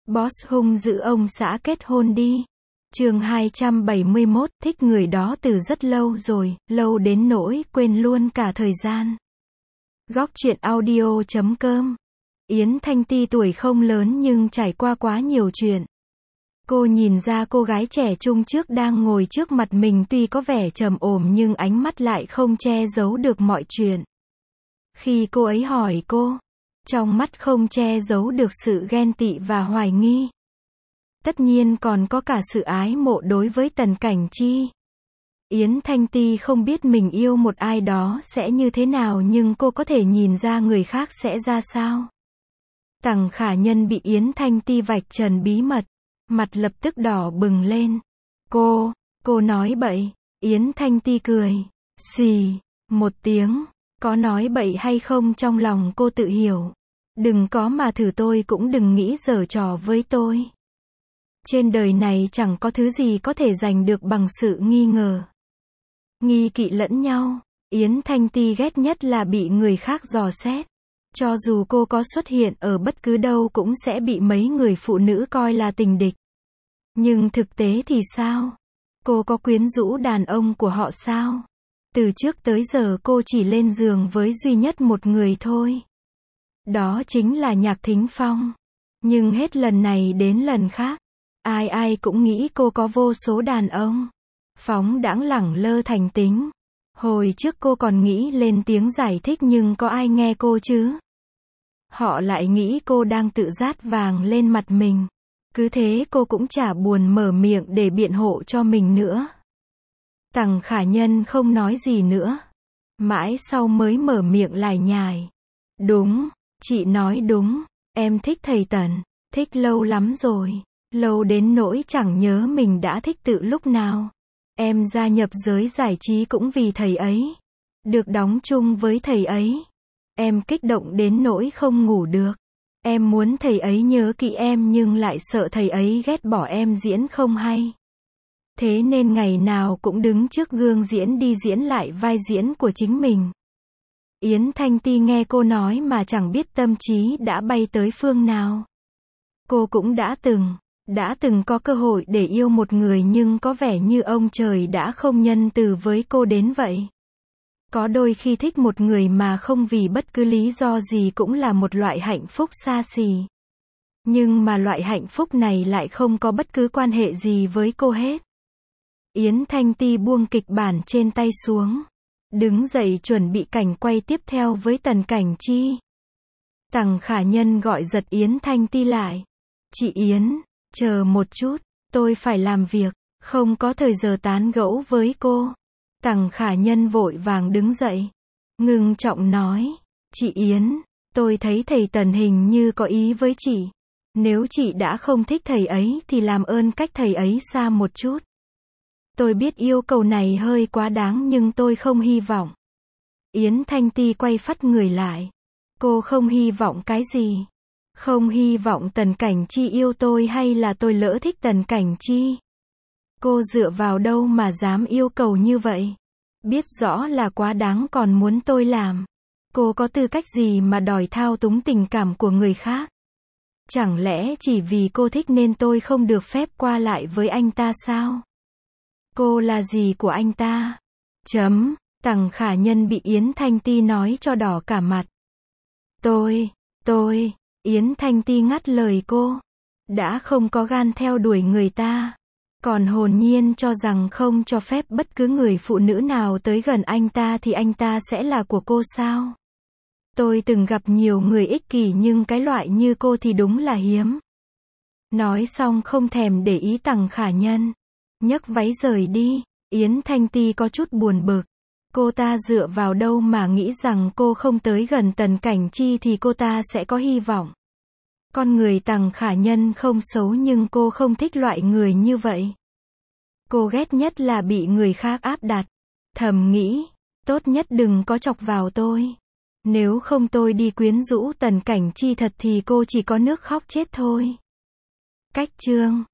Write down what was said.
Boss hung dữ ông xã kết hôn đi. Chương 271, thích người đó từ rất lâu rồi, lâu đến nỗi quên luôn cả thời gian. Góc truyện audio.com. Yến Thanh Ti tuổi không lớn nhưng trải qua quá nhiều chuyện. Cô nhìn ra cô gái trẻ trung trước đang ngồi trước mặt mình tuy có vẻ trầm ổn nhưng ánh mắt lại không che giấu được mọi chuyện. Khi cô ấy hỏi cô, trong mắt không che giấu được sự ghen tị và hoài nghi. Tất nhiên còn có cả sự ái mộ đối với Tần Cảnh Chi. Yến Thanh Ti không biết mình yêu một ai đó sẽ như thế nào nhưng cô có thể nhìn ra người khác sẽ ra sao. Tằng Khả Nhân bị Yến Thanh Ti vạch trần bí mật, mặt lập tức đỏ bừng lên. Cô nói bậy. Yến Thanh Ti cười, xì, một tiếng. Có nói bậy hay không trong lòng cô tự hiểu. Đừng có mà thử, tôi cũng đừng nghĩ giở trò với tôi. Trên đời này chẳng có thứ gì có thể giành được bằng sự nghi ngờ. Nghi kỵ lẫn nhau. Yến Thanh Ti ghét nhất là bị người khác dò xét. Cho dù cô có xuất hiện ở bất cứ đâu cũng sẽ bị mấy người phụ nữ coi là tình địch. Nhưng thực tế thì sao? Cô có quyến rũ đàn ông của họ sao? Từ trước tới giờ cô chỉ lên giường với duy nhất một người thôi. Đó chính là Nhạc Thính Phong. Nhưng hết lần này đến lần khác, ai cũng nghĩ cô có vô số đàn ông. Phóng đãng lẳng lơ thành tính. Hồi trước cô còn nghĩ lên tiếng giải thích nhưng có ai nghe cô chứ? Họ lại nghĩ cô đang tự dát vàng lên mặt mình. Cứ thế cô cũng chả buồn mở miệng để biện hộ cho mình nữa. Tằng Khả Nhân không nói gì nữa. Mãi sau mới mở miệng lải nhải. Đúng, chị nói đúng, em thích thầy Tần, thích lâu lắm rồi. Lâu đến nỗi chẳng nhớ mình đã thích từ lúc nào. Em gia nhập giới giải trí cũng vì thầy ấy. Được đóng chung với thầy ấy. Em kích động đến nỗi không ngủ được. Em muốn thầy ấy nhớ kỹ em nhưng lại sợ thầy ấy ghét bỏ em diễn không hay. Thế nên ngày nào cũng đứng trước gương diễn đi diễn lại vai diễn của chính mình. Yến Thanh Ti nghe cô nói mà chẳng biết tâm trí đã bay tới phương nào. Cô cũng đã từng có cơ hội để yêu một người nhưng có vẻ như ông trời đã không nhân từ với cô đến vậy. Có đôi khi thích một người mà không vì bất cứ lý do gì cũng là một loại hạnh phúc xa xỉ. Nhưng mà loại hạnh phúc này lại không có bất cứ quan hệ gì với cô hết. Yến Thanh Ti buông kịch bản trên tay xuống. Đứng dậy chuẩn bị cảnh quay tiếp theo với Tần Cảnh Chi. Tằng Khả Nhân gọi giật Yến Thanh Ti lại. Chị Yến, chờ một chút, tôi phải làm việc, không có thời giờ tán gẫu với cô. Tằng Khả Nhân vội vàng đứng dậy. Ngưng trọng nói. Chị Yến, tôi thấy thầy Tần hình như có ý với chị. Nếu chị đã không thích thầy ấy thì làm ơn cách thầy ấy xa một chút. Tôi biết yêu cầu này hơi quá đáng nhưng tôi không hy vọng. Yến Thanh Ti quay phắt người lại. Cô không hy vọng cái gì? Không hy vọng Tần Cảnh Chi yêu tôi hay là tôi lỡ thích Tần Cảnh Chi? Cô dựa vào đâu mà dám yêu cầu như vậy? Biết rõ là quá đáng còn muốn tôi làm. Cô có tư cách gì mà đòi thao túng tình cảm của người khác? Chẳng lẽ chỉ vì cô thích nên tôi không được phép qua lại với anh ta sao? Cô là gì của anh ta? Tằng Khả Nhân bị Yến Thanh Ti nói cho đỏ cả mặt. Tôi, Yến Thanh Ti ngắt lời cô. Đã không có gan theo đuổi người ta. Còn hồn nhiên cho rằng không cho phép bất cứ người phụ nữ nào tới gần anh ta thì anh ta sẽ là của cô sao? Tôi từng gặp nhiều người ích kỷ nhưng cái loại như cô thì đúng là hiếm. Nói xong không thèm để ý Tằng Khả Nhân. Nhấc váy rời đi. Yến Thanh Ti có chút buồn bực. Cô ta dựa vào đâu mà nghĩ rằng cô không tới gần Tần Cảnh Chi thì cô ta sẽ có hy vọng. Con người Tằng Khả Nhân không xấu nhưng cô không thích loại người như vậy. Cô ghét nhất là bị người khác áp đặt. Thầm nghĩ, tốt nhất đừng có chọc vào tôi. Nếu không tôi đi quyến rũ Tần Cảnh Chi thật thì cô chỉ có nước khóc chết thôi. Cách chương